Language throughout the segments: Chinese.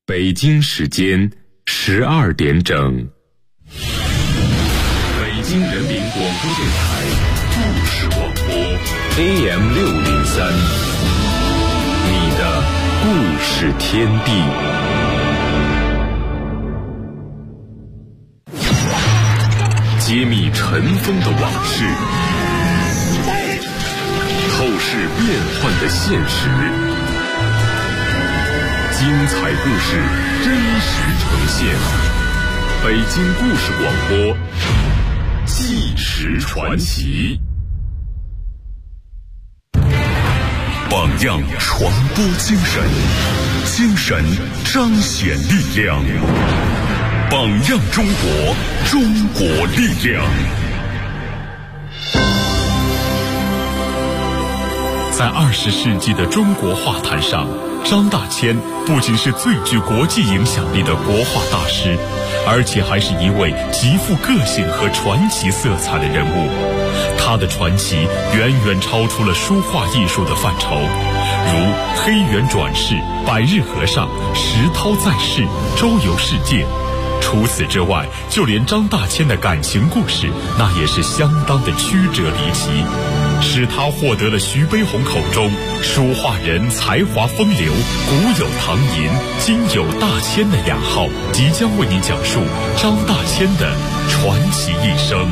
北京时间12点整，北京人民广播电台故事广播 AM603， 你的故事天地。揭秘尘封的往事，透视变幻的现实，精彩故事真实呈现。北京故事广播，纪实传奇。榜样传播精神，精神彰显力量。榜样中国，中国力量。在20世纪的中国画坛上，张大千不仅是最具国际影响力的国画大师，而且还是一位极富个性和传奇色彩的人物。他的传奇远远超出了书画艺术的范畴，如黑猿转世、百日和尚、石涛在世、周游世界。除此之外，就连张大千的感情故事，那也是相当的曲折离奇，使他获得了徐悲鸿口中书画人才华风流，古有唐寅，今有大千的雅号。即将为您讲述张大千的传奇一生。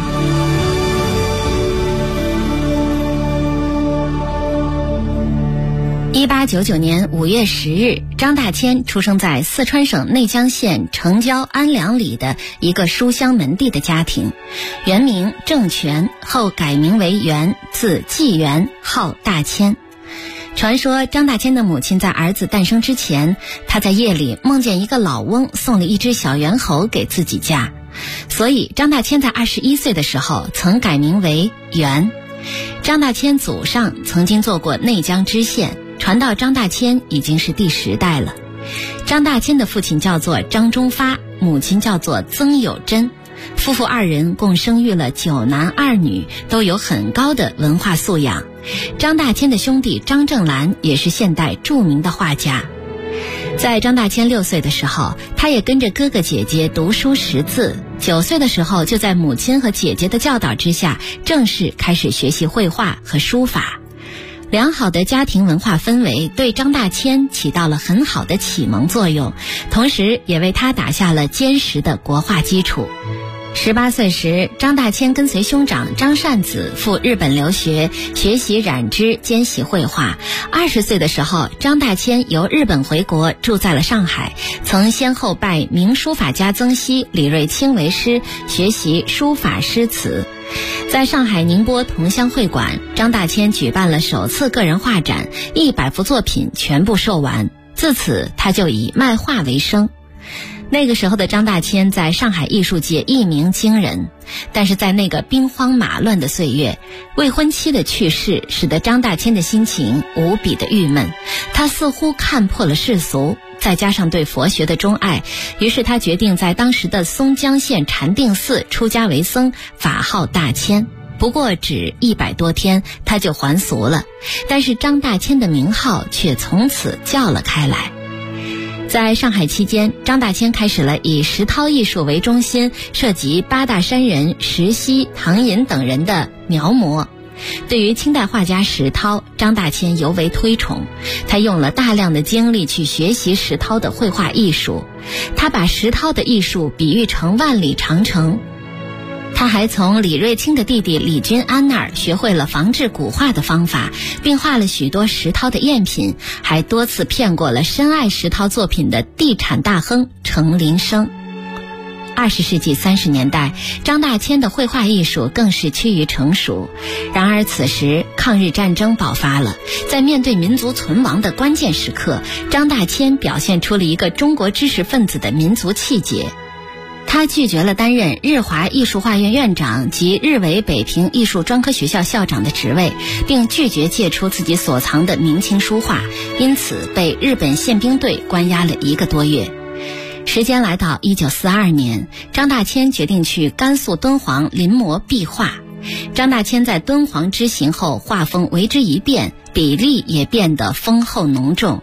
1899年5月10日，张大千出生在四川省内江县城郊安良里的一个书香门第的家庭，原名郑全，后改名为元，字纪元，号大千。传说张大千的母亲在儿子诞生之前，他在夜里梦见一个老翁送了一只小猿猴给自己家，所以张大千在21岁的时候曾改名为元。张大千祖上曾经做过内江知县，传到张大千已经是第10代了。张大千的父亲叫做张忠发，母亲叫做曾有贞，夫妇2人共生育了9男2女，都有很高的文化素养。张大千的兄弟张正兰也是现代著名的画家。在张大千6岁的时候，他也跟着哥哥姐姐读书识字，9岁的时候就在母亲和姐姐的教导之下，正式开始学习绘画和书法。良好的家庭文化氛围对张大千起到了很好的启蒙作用，同时也为他打下了坚实的国画基础。18岁时，张大千跟随兄长张善子赴日本留学，学习染织，兼习绘画。20岁的时候，张大千由日本回国，住在了上海，曾先后拜名书法家曾皙、李瑞清为师，学习书法诗词。在上海宁波同乡会馆，张大千举办了首次个人画展，100幅作品全部售完，自此他就以卖画为生。那个时候的张大千在上海艺术界一鸣惊人，但是在那个兵荒马乱的岁月，未婚妻的去世使得张大千的心情无比的郁闷，他似乎看破了世俗，再加上对佛学的钟爱，于是他决定在当时的松江县禅定寺出家为僧，法号大千。不过只100多天他就还俗了，但是张大千的名号却从此叫了开来。在上海期间，张大千开始了以石涛艺术为中心，涉及8大山人石溪、唐寅等人的描摹。对于清代画家石涛，张大千尤为推崇，他用了大量的精力去学习石涛的绘画艺术，他把石涛的艺术比喻成万里长城。他还从李瑞清的弟弟李君安那儿学会了仿制古画的方法，并画了许多石涛的赝品，还多次骗过了深爱石涛作品的地产大亨程林生。20世纪30年代，张大千的绘画艺术更是趋于成熟。然而此时抗日战争爆发了，在面对民族存亡的关键时刻，张大千表现出了一个中国知识分子的民族气节。他拒绝了担任日华艺术画院院长及日伪北平艺术专科学校校长的职位，并拒绝借出自己所藏的明清书画，因此被日本宪兵队关押了1个多月。时间来到1942年，张大千决定去甘肃敦煌临摹壁画。张大千在敦煌之行后，画风为之一变，比例也变得丰厚浓重。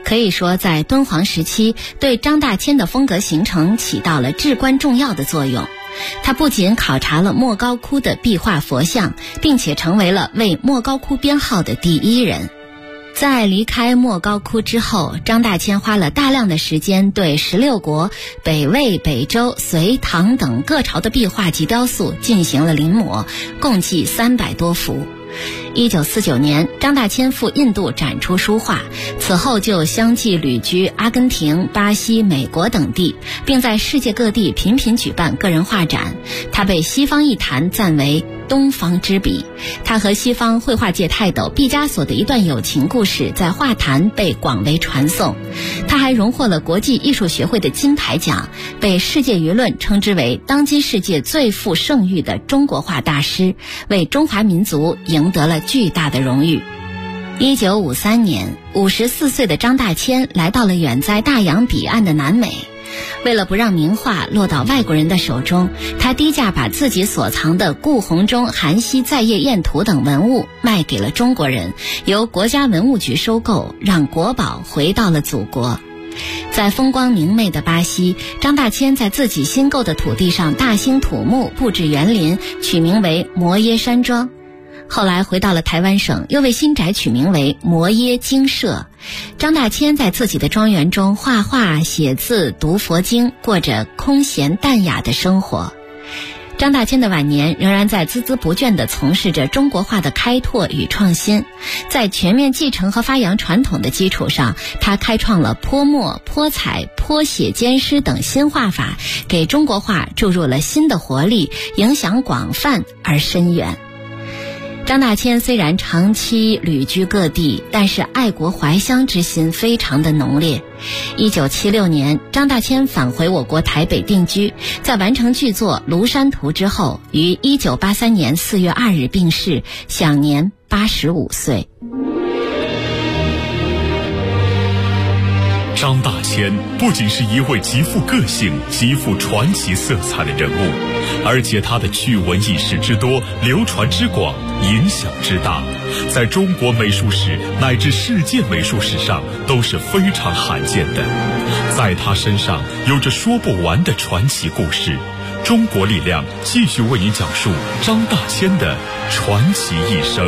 可以说在敦煌时期对张大千的风格形成起到了至关重要的作用。他不仅考察了莫高窟的壁画佛像，并且成为了为莫高窟编号的第一人。在离开莫高窟之后，张大千花了大量的时间对16国、北魏、北周、隋、唐等各朝的壁画及雕塑进行了临摹，共计300多幅。1949年，张大千赴印度展出书画，此后就相继旅居阿根廷、巴西、美国等地，并在世界各地频频举办个人画展。他被西方艺坛赞为东方之笔。他和西方绘画界泰斗毕加索的一段友情故事在画坛被广为传颂。他还荣获了国际艺术学会的金牌奖，被世界舆论称之为当今世界最富盛誉的中国画大师，为中华民族赢得了巨大的荣誉。1953年，54岁的张大千来到了远在大洋彼岸的南美。为了不让名画落到外国人的手中，他低价把自己所藏的顾闳中《韩熙载业宴图》等文物卖给了中国人，由国家文物局收购，让国宝回到了祖国。在风光明媚的巴西，张大千在自己新购的土地上大兴土木，布置园林，取名为摩耶山庄。后来回到了台湾省，又为新宅取名为摩耶精舍。张大千在自己的庄园中画画、写字、读佛经，过着空闲淡雅的生活。张大千的晚年仍然在孜孜不倦地从事着中国画的开拓与创新。在全面继承和发扬传统的基础上，他开创了泼墨、泼彩、泼写兼施等新画法，给中国画注入了新的活力，影响广泛而深远。张大千虽然长期旅居各地，但是爱国怀乡之心非常的浓烈。1976年，张大千返回我国台北定居，在完成剧作《庐山图》之后，于1983年4月2日病逝，享年85岁。 张大千不仅是一位极富个性、极富传奇色彩的人物，而且他的趣闻轶事之多、流传之广、影响之大，在中国美术史乃至世界美术史上都是非常罕见的。在他身上有着说不完的传奇故事。中国力量继续为您讲述张大千的传奇一生。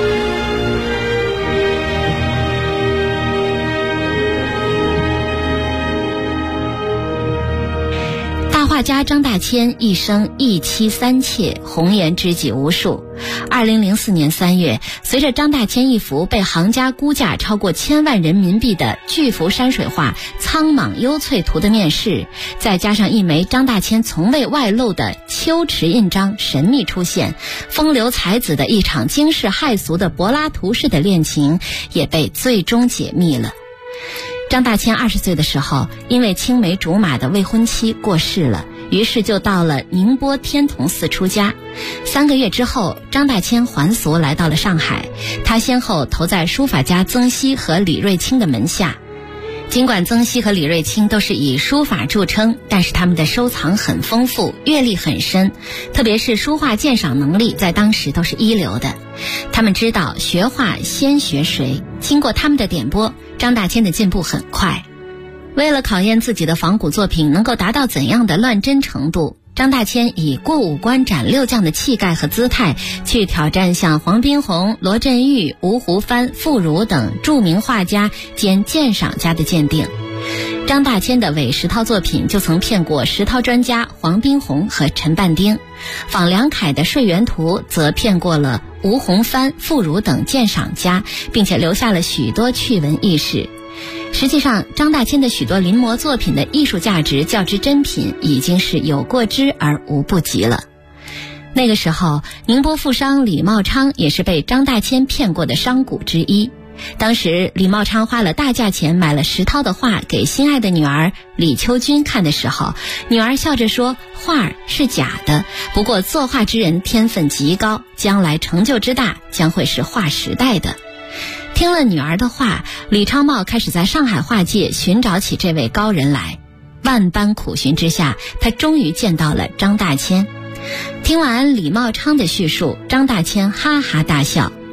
画家张大千一生一妻三妾，红颜知己无数。2004年3月，随着张大千一幅被行家估价超过1000万人民币的巨幅山水画《苍莽幽翠图》的面世，再加上一枚张大千从未外露的秋池印章神秘出现，风流才子的一场惊世骇俗的柏拉图式的恋情也被最终解密了。张大千20岁的时候，因为青梅竹马的未婚妻过世了，于是就到了宁波天童寺出家。3个月之后，张大千还俗来到了上海，他先后投在书法家曾皙和李瑞清的门下。尽管曾皙和李瑞清都是以书法著称，但是他们的收藏很丰富，阅历很深，特别是书画鉴赏能力在当时都是一流的。他们知道学画先学谁，经过他们的点拨，张大千的进步很快。为了考验自己的仿古作品能够达到怎样的乱真程度，张大千以过五关斩六将的气概和姿态去挑战像黄宾虹、罗振玉、吴湖帆、傅如等著名画家兼鉴赏家的鉴定。张大千的伪实陶作品就曾骗过实陶专家黄宾虹和陈半丁，仿梁楷的《睡园图》则骗过了吴宏帆、傅如等鉴赏家，并且留下了许多趣闻轶事。实际上，张大千的许多临摹作品的艺术价值较之珍品，已经是有过之而无不及了。那个时候，宁波富商李茂昌也是被张大千骗过的商贾之一。当时李茂昌花了大价钱买了石涛的画给心爱的女儿李秋君看的时候，女儿笑着说画是假的，不过作画之人天分极高，将来成就之大将会是划时代的。听了女儿的话，李昌茂开始在上海画界寻找起这位高人来。万般苦寻之下，他终于见到了张大千。听完李茂昌的叙述，张大千哈哈大笑。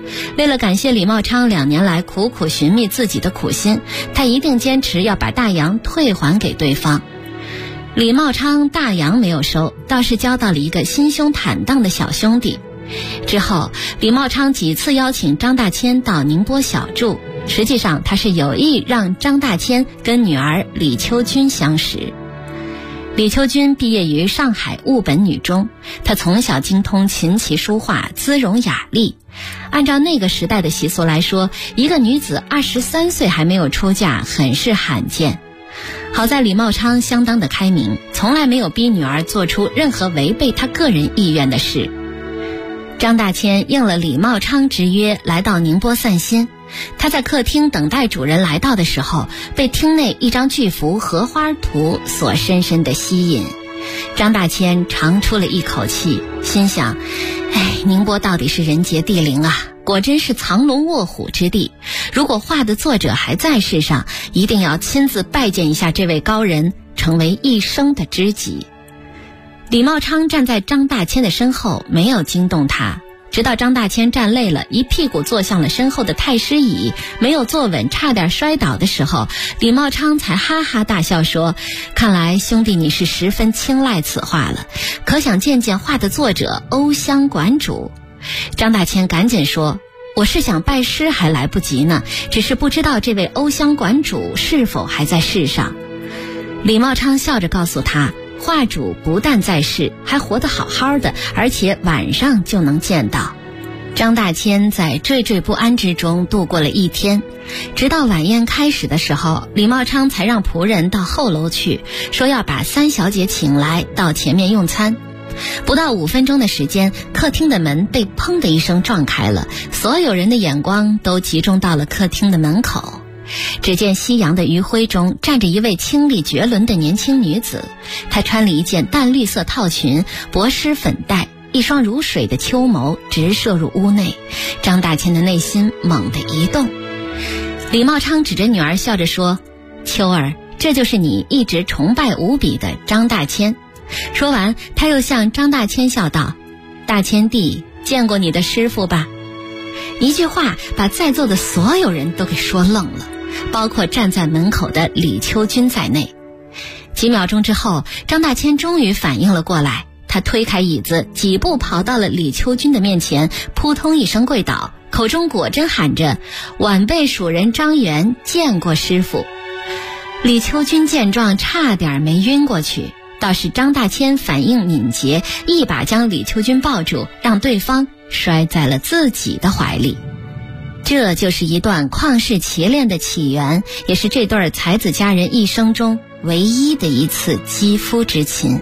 为了感谢李茂昌2年来苦苦寻觅自己的苦心，他一定坚持要把大洋退还给对方。李茂昌大洋没有收，倒是交到了一个心胸坦荡的小兄弟。之后，李茂昌几次邀请张大千到宁波小住，实际上他是有意让张大千跟女儿李秋君相识。李秋君毕业于上海务本女中，她从小精通琴棋书画，姿容雅丽。按照那个时代的习俗来说，一个女子23岁还没有出嫁，很是罕见。好在李茂昌相当的开明，从来没有逼女儿做出任何违背她个人意愿的事。张大千应了李茂昌之约，来到宁波散心。他在客厅等待主人来到的时候，被厅内一张巨幅荷花图所深深地吸引。张大千长出了一口气，心想：宁波到底是人杰地灵啊，果真是藏龙卧虎之地。如果画的作者还在世上，一定要亲自拜见一下这位高人，成为一生的知己。李茂昌站在张大千的身后，没有惊动他，直到张大千站累了，一屁股坐向了身后的太师椅，没有坐稳，差点摔倒的时候，李茂昌才哈哈大笑说：看来兄弟你是十分青睐此画了，可想见见画的作者欧湘馆主。张大千赶紧说：我是想拜师还来不及呢，只是不知道这位欧湘馆主是否还在世上。李茂昌笑着告诉他，画主不但在世，还活得好好的，而且晚上就能见到。张大千在惴惴不安之中度过了一天，直到晚宴开始的时候，李茂昌才让仆人到后楼去，说要把3小姐请来到前面用餐。不到5分钟的时间，客厅的门被砰的一声撞开了，所有人的眼光都集中到了客厅的门口。只见夕阳的余晖中站着一位清丽绝伦的年轻女子，她穿了一件淡绿色套裙，薄施粉黛，一双如水的秋眸直射入屋内。张大千的内心猛地一动。李茂昌指着女儿笑着说：秋儿，这就是你一直崇拜无比的张大千。说完，他又向张大千笑道：大千弟，见过你的师父吧？一句话把在座的所有人都给说愣了，包括站在门口的李秋君在内。几秒钟之后，张大千终于反应了过来，他推开椅子，几步跑到了李秋君的面前，扑通一声跪倒，口中果真喊着：晚辈属人张元，见过师父。李秋君见状差点没晕过去，倒是张大千反应敏捷，一把将李秋君抱住，让对方摔在了自己的怀里。这就是一段旷世奇恋的起源，也是这对才子佳人一生中唯一的一次肌肤之亲。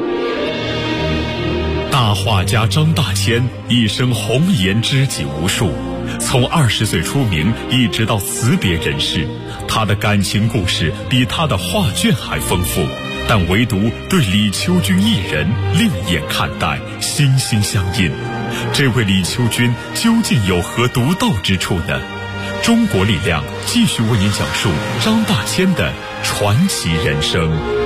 大画家张大千一生红颜知己无数，从20岁出名一直到辞别人世，他的感情故事比他的画卷还丰富，但唯独对李秋君一人另眼看待，心心相印。这位李秋君究竟有何独到之处呢？中国力量继续为您讲述张大千的传奇人生。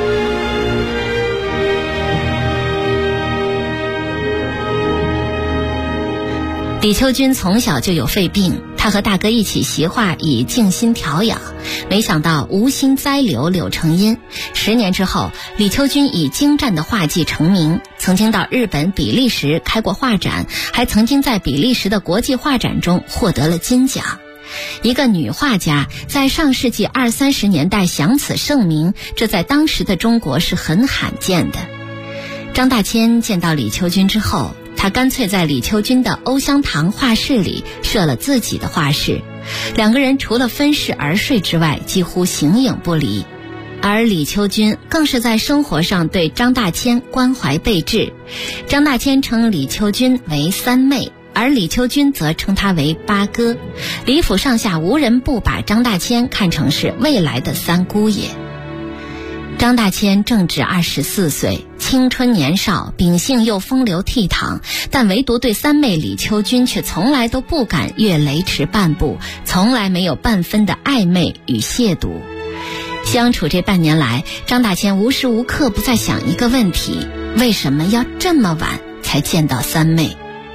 李秋君从小就有肺病，他和大哥一起习画以静心调养，没想到无心栽柳柳成荫。10年之后，李秋君以精湛的画技成名，曾经到日本、比利时开过画展，还曾经在比利时的国际画展中获得了金奖。一个女画家在上世纪20、30年代享此盛名，这在当时的中国是很罕见的。张大千见到李秋君之后，他干脆在李秋君的欧湘堂画室里设了自己的画室，两个人除了分室而睡之外，几乎形影不离。而李秋君更是在生活上对张大千关怀备至。张大千称李秋君为三妹，而李秋君则称他为八哥。李府上下无人不把张大千看成是未来的三姑爷。张大千正值24岁，青春年少，秉性又风流倜傥，但唯独对三妹李秋君却从来都不敢越雷池半步，从来没有半分的暧昧与亵渎。相处这半年来，张大千无时无刻不在想一个问题：为什么要这么晚才见到三妹？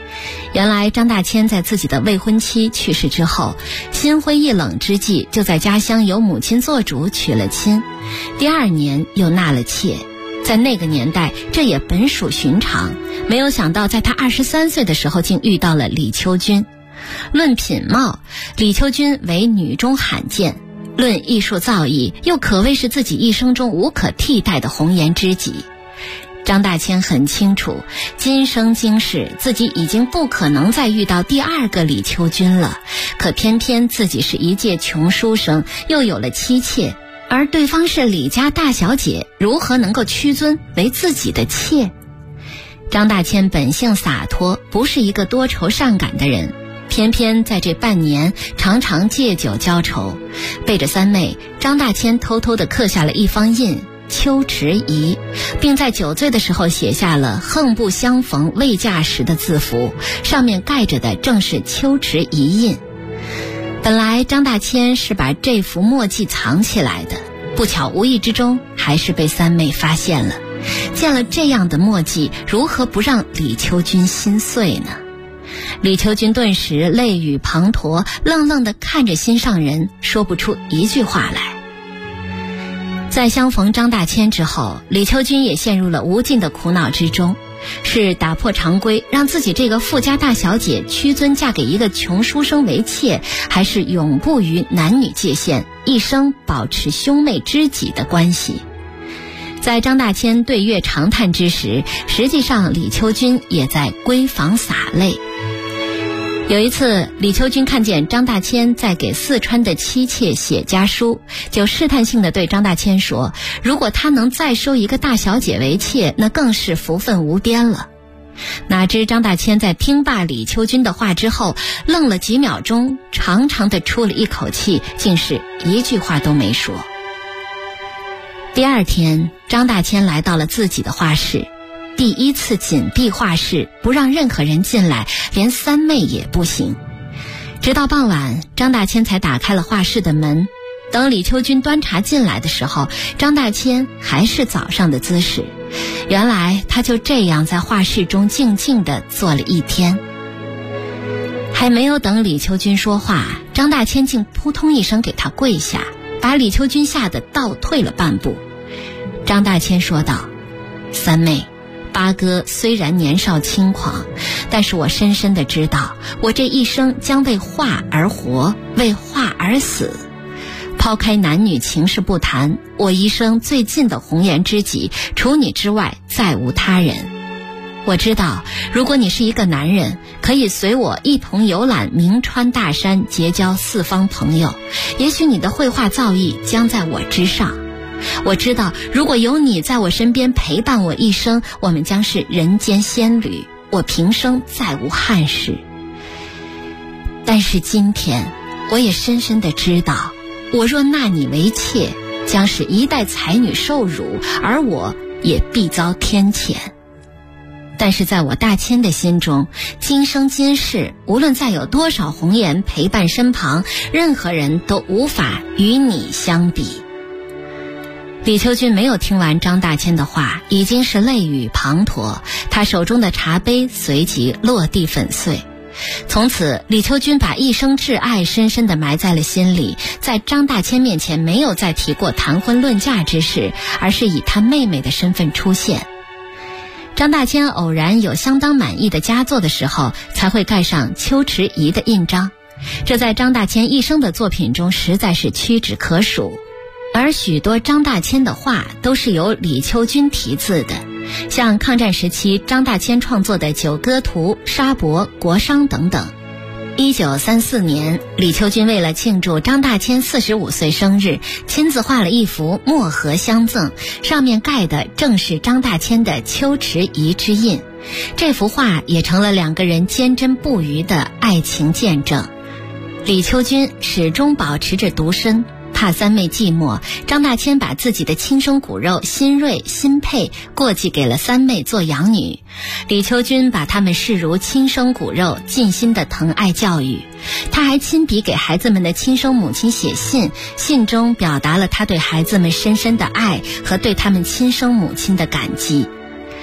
原来张大千在自己的未婚妻去世之后，心灰意冷之际，就在家乡由母亲做主娶了亲，第2年又纳了妾。在那个年代，这也本属寻常，没有想到在他23岁的时候，竟遇到了李秋君。论品貌，李秋君为女中罕见；论艺术造诣，又可谓是自己一生中无可替代的红颜知己。张大千很清楚，今生今世自己已经不可能再遇到第2个李秋君了，可偏偏自己是一介穷书生，又有了妻妾，而对方是李家大小姐，如何能够屈尊为自己的妾？张大千本性洒脱，不是一个多愁善感的人，偏偏在这半年常常借酒浇愁，背着三妹，张大千偷偷地刻下了一方印秋池遗，并在9岁的时候写下了恨不相逢未嫁时的字符，上面盖着的正是秋池遗印。本来张大千是把这幅墨迹藏起来的，不巧无意之中还是被三妹发现了。见了这样的墨迹，如何不让李秋君心碎呢？李秋君顿时泪雨滂沱，愣愣地看着心上人，说不出一句话来。在相逢张大千之后，李秋君也陷入了无尽的苦恼之中，是打破常规，让自己这个富家大小姐屈尊嫁给一个穷书生为妾，还是永不于男女界限，一生保持兄妹知己的关系？在张大千对月长叹之时，实际上李秋君也在闺房洒泪。有一次，李秋君看见张大千在给四川的妻妾写家书，就试探性地对张大千说，如果他能再收一个大小姐为妾，那更是福分无边了。哪知张大千在听罢李秋君的话之后，愣了几秒钟，长长地出了一口气，竟是一句话都没说。第2天，张大千来到了自己的画室，第1次紧闭画室，不让任何人进来，连三妹也不行。直到傍晚，张大千才打开了画室的门。等李秋君端茶进来的时候，张大千还是早上的姿势。原来他就这样在画室中静静地坐了1天。还没有等李秋君说话，张大千竟扑通一声给他跪下，把李秋君吓得倒退了半步。张大千说道：三妹，八哥虽然年少轻狂，但是我深深地知道，我这一生将为画而活，为画而死。抛开男女情事不谈，我一生最近的红颜知己，除你之外再无他人。我知道，如果你是一个男人，可以随我一同游览名川大山，结交四方朋友，也许你的绘画造诣将在我之上。我知道，如果有你在我身边陪伴我一生，我们将是人间仙侣，我平生再无憾事。但是今天，我也深深地知道，我若纳你为妾，将使一代才女受辱，而我也必遭天谴。但是在我大千的心中，今生今世，无论再有多少红颜陪伴身旁，任何人都无法与你相比。李秋君没有听完张大千的话，已经是泪雨滂沱，他手中的茶杯随即落地粉碎。从此，李秋君把一生挚爱深深地埋在了心里，在张大千面前没有再提过谈婚论嫁之事，而是以他妹妹的身份出现。张大千偶然有相当满意的佳作的时候，才会盖上秋池遗的印章，这在张大千一生的作品中实在是屈指可数。而许多张大千的画都是由李秋君题字的，像抗战时期张大千创作的《九歌图》《沙伯》《国殇》等等。1934年，李秋君为了庆祝张大千45岁生日，亲自画了一幅墨荷相赠，上面盖的正是张大千的秋池遗之印。这幅画也成了两个人坚贞不渝的爱情见证。李秋君始终保持着独身，怕三妹寂寞，张大千把自己的亲生骨肉新锐、新配过继给了三妹做养女。李秋君把他们视如亲生骨肉，尽心的疼爱教育。他还亲笔给孩子们的亲生母亲写信，信中表达了他对孩子们深深的爱和对他们亲生母亲的感激。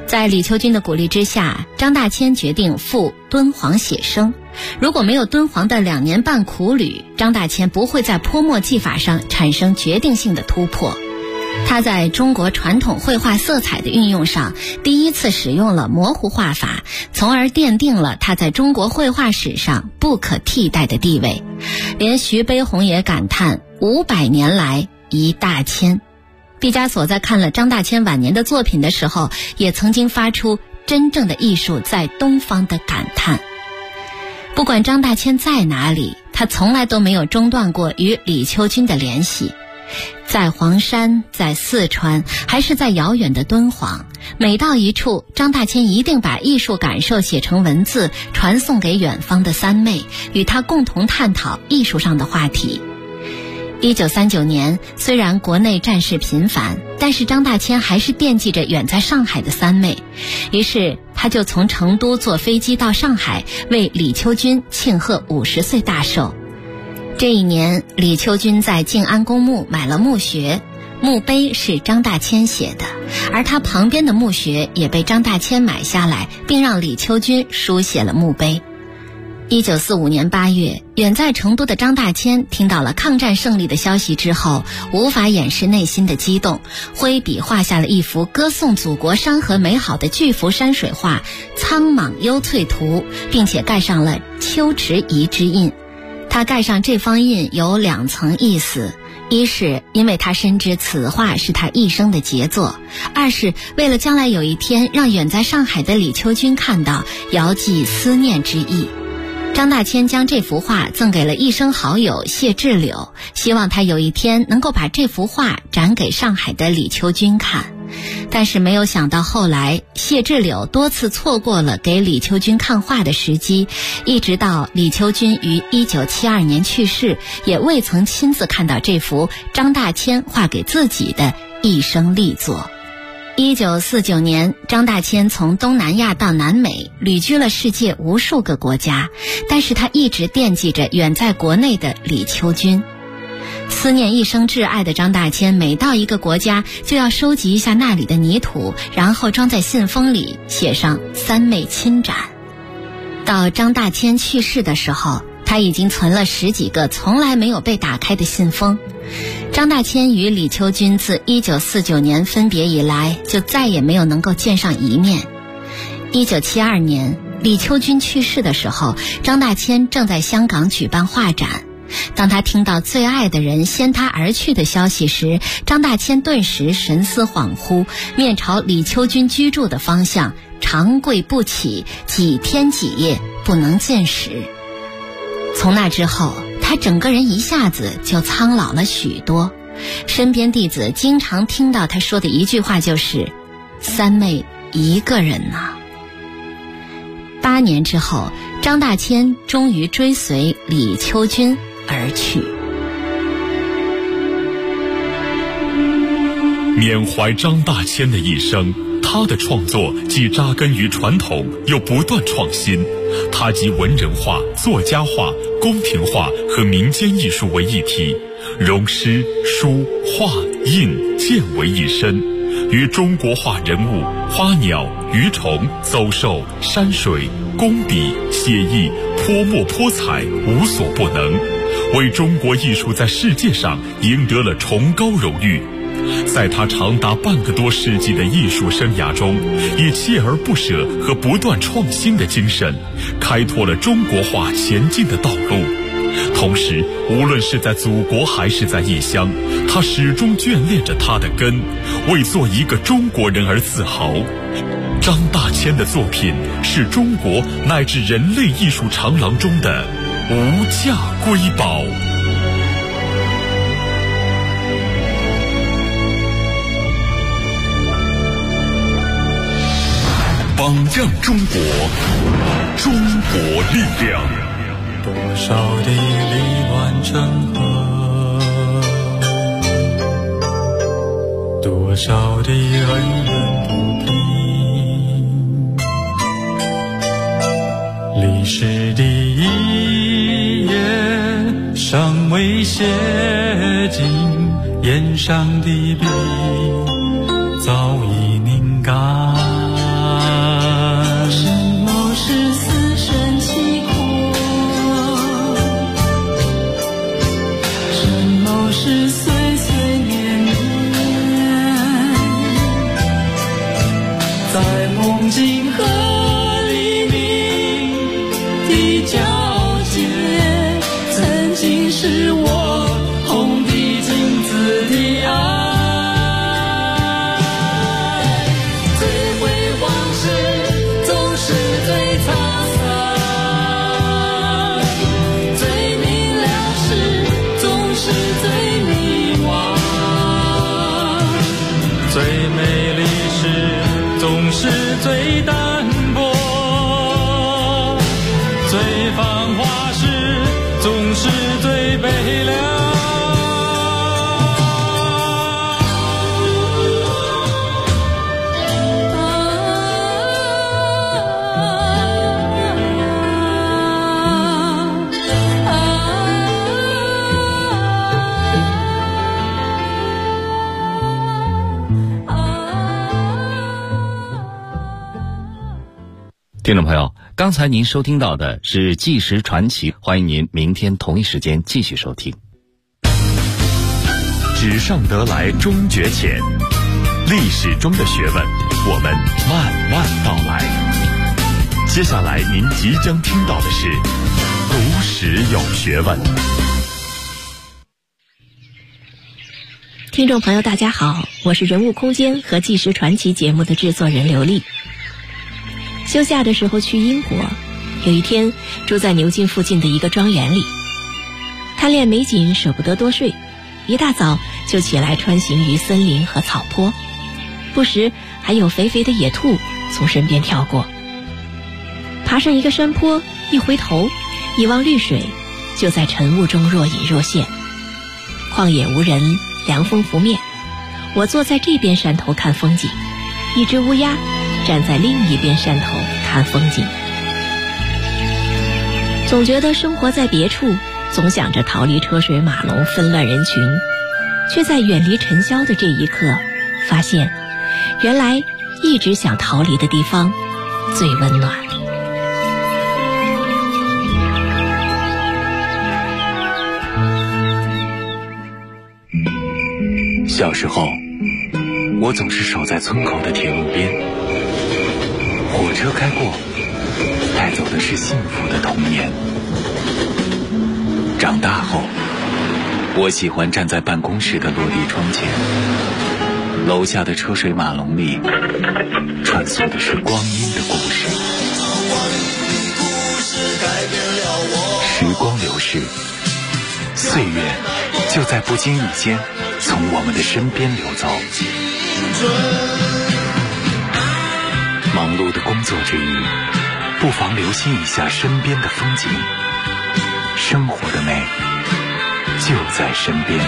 在李秋君的鼓励之下，张大千决定赴敦煌写生。如果没有敦煌的2年半苦旅，张大千不会在泼墨技法上产生决定性的突破。他在中国传统绘画色彩的运用上第一次使用了模糊画法，从而奠定了他在中国绘画史上不可替代的地位。连徐悲鸿也感叹500年来一大千。毕加索在看了张大千晚年的作品的时候，也曾经发出真正的艺术在东方的感叹。不管张大千在哪里，他从来都没有中断过与李秋君的联系。在黄山，在四川，还是在遥远的敦煌，每到一处，张大千一定把艺术感受写成文字，传送给远方的三妹，与他共同探讨艺术上的话题。1939年，虽然国内战事频繁，但是张大千还是惦记着远在上海的三妹，于是他就从成都坐飞机到上海，为李秋君庆贺50岁大寿。这一年，李秋君在静安公墓买了墓穴，墓碑是张大千写的，而他旁边的墓穴也被张大千买下来，并让李秋君书写了墓碑。1945年8月，远在成都的张大千听到了抗战胜利的消息之后，无法掩饰内心的激动，挥笔画下了一幅歌颂祖国山河美好的巨幅山水画《苍莽幽翠图》，并且盖上了秋池遗之印。他盖上这方印有2层意思，一是因为他深知此画是他一生的杰作，二是为了将来有一天让远在上海的李秋君看到，遥寄思念之意。张大千将这幅画赠给了一生好友谢志柳，希望他有一天能够把这幅画展给上海的李秋君看。但是没有想到后来谢志柳多次错过了给李秋君看画的时机，一直到李秋君于1972年去世，也未曾亲自看到这幅张大千画给自己的一生力作。1949年，张大千从东南亚到南美，旅居了世界无数个国家，但是他一直惦记着远在国内的李秋君。思念一生挚爱的张大千，每到一个国家就要收集一下那里的泥土，然后装在信封里，写上三妹亲展。到张大千去世的时候，他已经存了10几个从来没有被打开的信封。张大千与李秋君自1949年分别以来，就再也没有能够见上一面。1972年，李秋君去世的时候，张大千正在香港举办画展。当他听到最爱的人先他而去的消息时，张大千顿时神思恍惚，面朝李秋君居住的方向，长跪不起，几天几夜不能进食。从那之后，他整个人一下子就苍老了许多。身边弟子经常听到他说的一句话就是：“三妹一个人呐。”8年之后，张大千终于追随李秋君而去。 缅怀张大千的一生，他的创作既扎根于传统，又不断创新。他集文人画、作家画、宫廷画和民间艺术为一体，融诗、书、画、印、剑为一身，与中国画人物、花鸟、鱼虫、走兽、山水、工笔、写意、泼墨泼彩无所不能，为中国艺术在世界上赢得了崇高荣誉。在他长达半个多世纪的艺术生涯中，以锲而不舍和不断创新的精神，开拓了中国画前进的道路。同时，无论是在祖国还是在异乡，他始终眷恋着他的根，为做一个中国人而自豪。张大千的作品是中国乃至人类艺术长廊中的无价瑰宝。榜样中国，中国力量。 多少的离乱成河，多少的恩怨不平，历史的一页尚未写尽，眼上的笔早已凝干。 梦境和黎明的交界，曾经是我红的金子的爱。最辉煌时总是最沧桑，最明了时总是最迷惘，最美丽时总是最淡薄，最繁华时总是最悲凉。 听众朋友，刚才您收听到的是《纪实传奇》，欢迎您明天同一时间继续收听。 纸上得来终觉浅，历史中的学问，我们慢慢道来。接下来您即将听到的是读史有学问。 听众朋友大家好，我是人物空间和纪实传奇节目的制作人刘丽。休假的时候去英国，有一天住在牛津附近的一个庄园里，贪恋美景舍不得多睡，一大早就起来穿行于森林和草坡，不时还有肥肥的野兔从身边跳过。爬上一个山坡，一回头一望绿水，就在晨雾中若隐若现。旷野无人，凉风拂面，我坐在这边山头看风景，一只乌鸦站在另一边山头看风景。总觉得生活在别处，总想着逃离车水马龙纷乱人群，却在远离尘嚣的这一刻发现，原来一直想逃离的地方最温暖。 小时候，我总是守在村口的铁路边，火车开过，带走的是幸福的童年。长大后，我喜欢站在办公室的落地窗前，楼下的车水马龙里穿梭的是光阴的故事。时光流逝，岁月就在不经意间从我们的身边流走。忙碌的工作之余，不妨留心一下身边的风景，生活的美就在身边。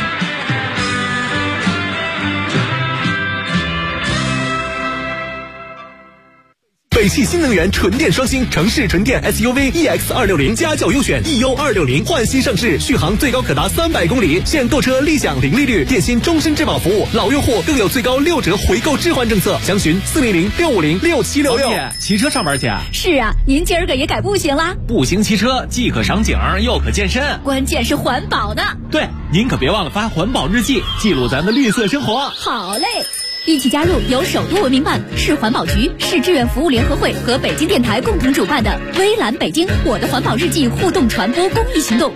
北汽新能源纯电双星城市纯电 SUV EX260家轿优选 EU260焕新上市，续航最高可达300公里，现购车立享零利率，电信终身质保服务，老用户更有最高6折回购置换政策，详询400-650-6766。 骑车上班去啊？ 是啊，您今儿个也改步行啦？ 步行骑车既可赏景又可健身， 关键是环保呢。 对，您可别忘了发环保日记，记录咱的绿色生活。 好嘞。一起加入由首都文明办、市环保局、市志愿服务联合会和北京电台共同主办的微蓝北京我的环保日记互动传播公益行动。